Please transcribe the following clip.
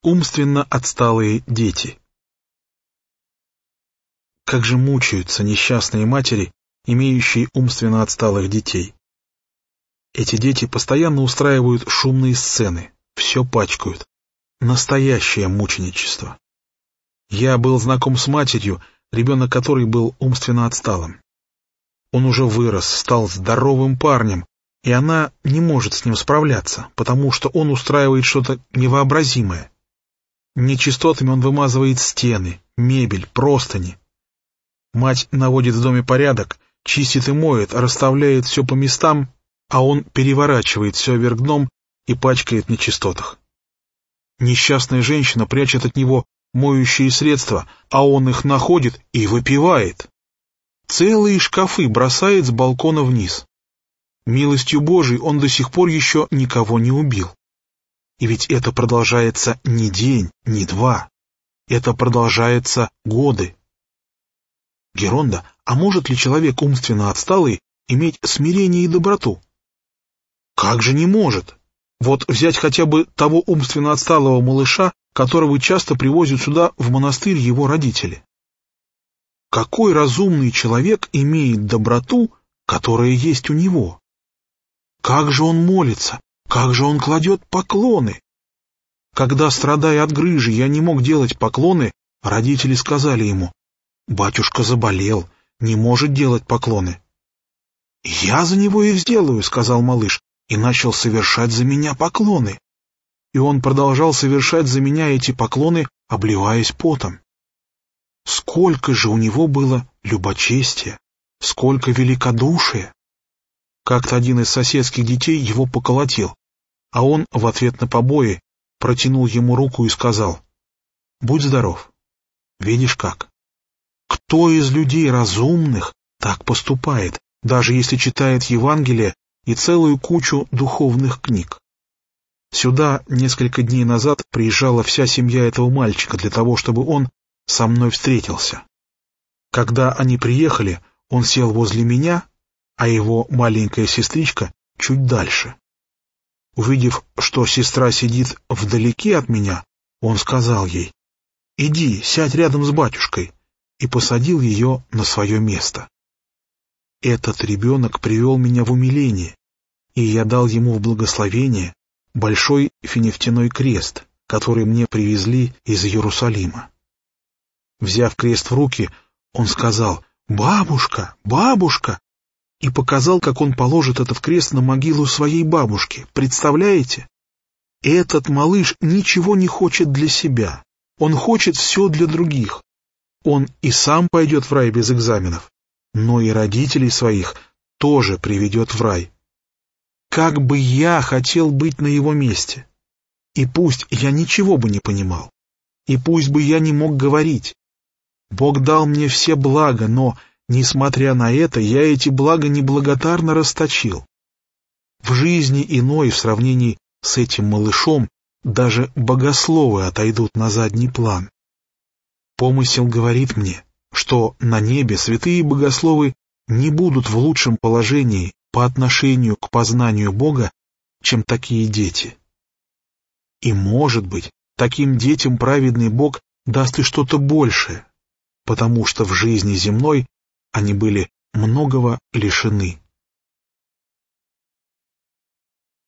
Умственно отсталые дети. Как же мучаются несчастные матери, имеющие умственно отсталых детей. Эти дети постоянно устраивают шумные сцены, все пачкают. Настоящее мученичество. Я был знаком с матерью, ребенок которой был умственно отсталым. Он уже вырос, стал здоровым парнем, и она не может с ним справляться, потому что он устраивает что-то невообразимое. Нечистотами он вымазывает стены, мебель, простыни. Мать наводит в доме порядок, чистит и моет, расставляет все по местам, а он переворачивает все вверх дном и пачкает в нечистотах. Несчастная женщина прячет от него моющие средства, а он их находит и выпивает. Целые шкафы бросает с балкона вниз. Милостью Божией он до сих пор еще никого не убил. И ведь это продолжается не день, не два. Это продолжается годы. Геронда, а может ли человек умственно отсталый иметь смирение и доброту? Как же не может? Вот взять хотя бы того умственно отсталого малыша, которого часто привозят сюда в монастырь его родители. Какой разумный человек имеет доброту, которая есть у него? Как же он молится, как же он кладет поклоны? Когда, страдая от грыжи, я не мог делать поклоны, родители сказали ему: «Батюшка заболел, не может делать поклоны». «Я за него их сделаю», — сказал малыш, и начал совершать за меня поклоны. И он продолжал совершать за меня эти поклоны, обливаясь потом. Сколько же у него было любочестия, сколько великодушия! Как-то один из соседских детей его поколотил, а он в ответ на побои протянул ему руку и сказал: «Будь здоров». Видишь как? Кто из людей разумных так поступает, даже если читает Евангелие и целую кучу духовных книг? Сюда несколько дней назад приезжала вся семья этого мальчика для того, чтобы он со мной встретился. Когда они приехали, он сел возле меня, а его маленькая сестричка чуть дальше. Увидев, что сестра сидит вдалеке от меня, он сказал ей: «Иди, сядь рядом с батюшкой», и посадил ее на свое место. Этот ребенок привел меня в умиление, и я дал ему в благословение большой финифтяной крест, который мне привезли из Иерусалима. Взяв крест в руки, он сказал: «Бабушка, бабушка!» и показал, как он положит этот крест на могилу своей бабушки. Представляете? Этот малыш ничего не хочет для себя. Он хочет все для других. Он и сам пойдет в рай без экзаменов, но и родителей своих тоже приведет в рай. Как бы я хотел быть на его месте! И пусть я ничего бы не понимал, и пусть бы я не мог говорить. Бог дал мне все блага, но, несмотря на это, я эти блага неблагодарно расточил. В жизни иной, в сравнении с этим малышом, даже богословы отойдут на задний план. Помысел говорит мне, что на небе святые богословы не будут в лучшем положении по отношению к познанию Бога, чем такие дети. И, может быть, таким детям праведный Бог даст и что-то большее, потому что в жизни земной они были многого лишены.